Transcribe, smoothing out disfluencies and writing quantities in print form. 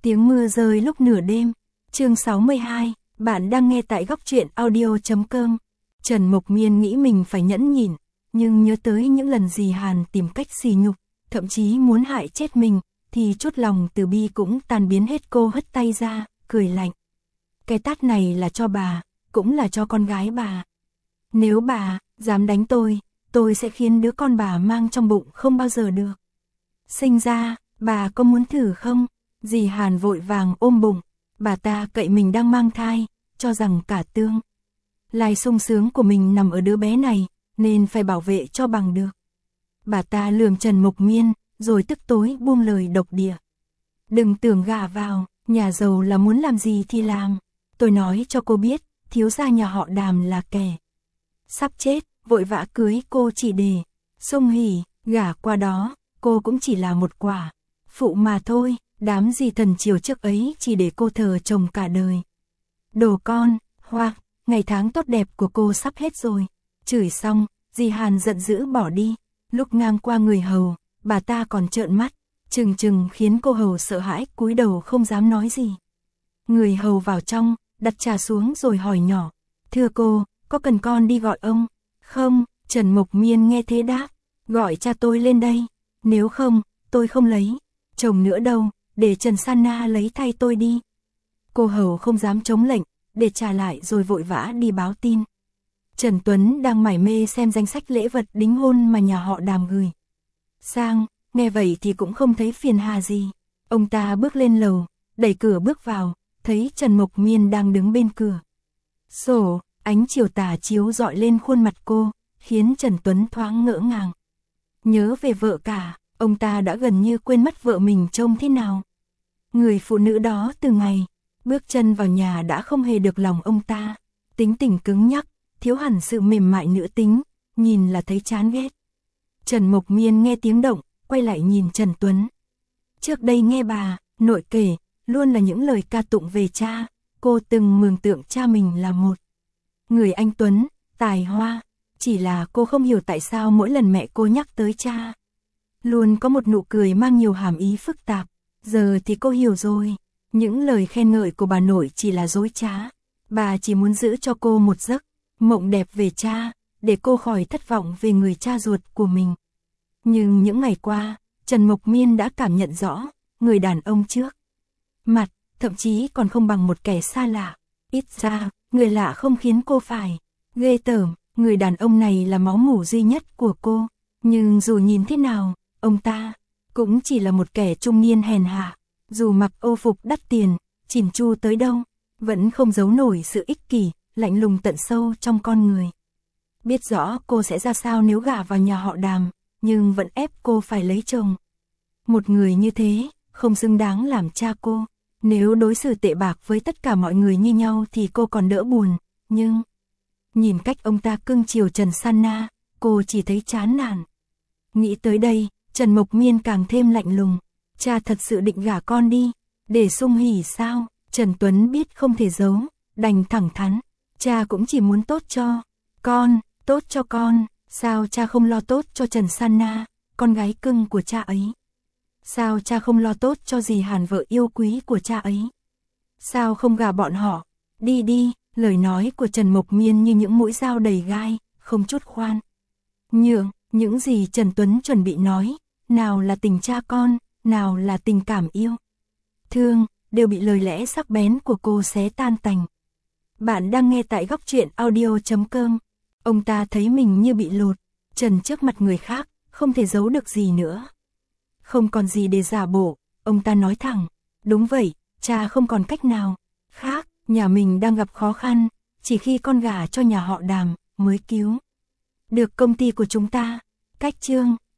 Tiếng mưa rơi lúc nửa đêm. Chương 62, bạn đang nghe tại góc truyện audio.com. Trần Mộc Miên nghĩ mình phải nhẫn nhịn, nhưng nhớ tới những lần dì Hàn tìm cách sỉ nhục, thậm chí muốn hại chết mình, thì chút lòng từ bi cũng tan biến hết. Cô hất tay ra, cười lạnh. Cái tát này là cho bà, cũng là cho con gái bà. Nếu bà dám đánh tôi sẽ khiến đứa con bà mang trong bụng không bao giờ được sinh ra, bà có muốn thử không? Dì Hàn vội vàng ôm bụng, bà ta cậy mình đang mang thai, cho rằng cả tương lai sung sướng của mình nằm ở đứa bé này, nên phải bảo vệ cho bằng được. Bà ta lườm Trần Mộc Miên, rồi tức tối buông lời độc địa. Đừng tưởng gả vào, nhà giàu là muốn làm gì thì làm. Tôi nói cho cô biết, thiếu gia nhà họ Đàm là kẻ sắp chết, vội vã cưới cô chỉ để sung hỉ, gả qua đó, cô cũng chỉ là một quả phụ mà thôi. Đám dì thần chiều trước ấy chỉ để cô thờ chồng cả đời. Đồ con, hoặc, ngày tháng tốt đẹp của cô sắp hết rồi. Chửi xong, dì Hàn giận dữ bỏ đi. Lúc ngang qua người hầu, bà ta còn trợn mắt, trừng trừng khiến cô hầu sợ hãi cúi đầu không dám nói gì. Người hầu vào trong, đặt trà xuống rồi hỏi nhỏ. Thưa cô, có cần con đi gọi ông? Không, Trần Mộc Miên nghe thế đáp. Gọi cha tôi lên đây. Nếu không, tôi không lấy chồng nữa đâu, để Trần Sana lấy thay tôi đi. Cô hầu không dám chống lệnh, để trả lại rồi vội vã đi báo tin. Trần Tuấn đang mải mê xem danh sách lễ vật đính hôn mà nhà họ Đàm gửi sang, nghe vậy thì cũng không thấy phiền hà gì. Ông ta bước lên lầu, đẩy cửa bước vào, thấy Trần Mộc Miên đang đứng bên cửa sổ, ánh chiều tà chiếu rọi lên khuôn mặt cô, khiến Trần Tuấn thoáng ngỡ ngàng. Nhớ về vợ cả, ông ta đã gần như quên mất vợ mình trông thế nào. Người phụ nữ đó từ ngày bước chân vào nhà đã không hề được lòng ông ta. Tính tình cứng nhắc, thiếu hẳn sự mềm mại nữ tính, nhìn là thấy chán ghét. Trần Mộc Miên nghe tiếng động, quay lại nhìn Trần Tuấn. Trước đây nghe bà nội kể, luôn là những lời ca tụng về cha. Cô từng mường tượng cha mình là một người anh tuấn, tài hoa. Chỉ là cô không hiểu tại sao mỗi lần mẹ cô nhắc tới cha, luôn có một nụ cười mang nhiều hàm ý phức tạp. Giờ thì cô hiểu rồi, những lời khen ngợi của bà nội chỉ là dối trá. Bà chỉ muốn giữ cho cô một giấc mộng đẹp về cha, để cô khỏi thất vọng về người cha ruột của mình. Nhưng những ngày qua, Trần Mộc Miên đã cảm nhận rõ, người đàn ông trước mặt, thậm chí còn không bằng một kẻ xa lạ. Ít ra, người lạ không khiến cô phải ghê tởm, người đàn ông này là máu mủ duy nhất của cô. Nhưng dù nhìn thế nào, ông ta cũng chỉ là một kẻ trung niên hèn hạ. Dù mặc âu phục đắt tiền, chỉn chu tới đâu, vẫn không giấu nổi sự ích kỷ, lạnh lùng tận sâu trong con người. Biết rõ cô sẽ ra sao nếu gả vào nhà họ Đàm, nhưng vẫn ép cô phải lấy chồng. Một người như thế, không xứng đáng làm cha cô. Nếu đối xử tệ bạc với tất cả mọi người như nhau thì cô còn đỡ buồn, nhưng nhìn cách ông ta cưng chiều Trần Sana, cô chỉ thấy chán nản. Nghĩ tới đây, Trần Mộc Miên càng thêm lạnh lùng. Cha thật sự định gả con đi, để sung hỉ sao? Trần Tuấn biết không thể giấu, đành thẳng thắn. Cha cũng chỉ muốn tốt cho con, tốt cho con. Sao cha không lo tốt cho Trần Sana, con gái cưng của cha ấy? Sao cha không lo tốt cho dì Hàn, vợ yêu quý của cha ấy? Sao không gả bọn họ? Đi đi. Lời nói của Trần Mộc Miên như những mũi dao đầy gai, không chút khoan nhượng. Những gì Trần Tuấn chuẩn bị nói, nào là tình cha con, nào là tình cảm yêu thương, đều bị lời lẽ sắc bén của cô xé tan tành. Bạn đang nghe tại góc truyện audio.com. Ông ta thấy mình như bị lột trần trước mặt người khác, không thể giấu được gì nữa. Không còn gì để giả bộ, ông ta nói thẳng. Đúng vậy, cha không còn cách nào khác, nhà mình đang gặp khó khăn, chỉ khi con gả cho nhà họ Đàm mới cứu được công ty của chúng ta. Cách chương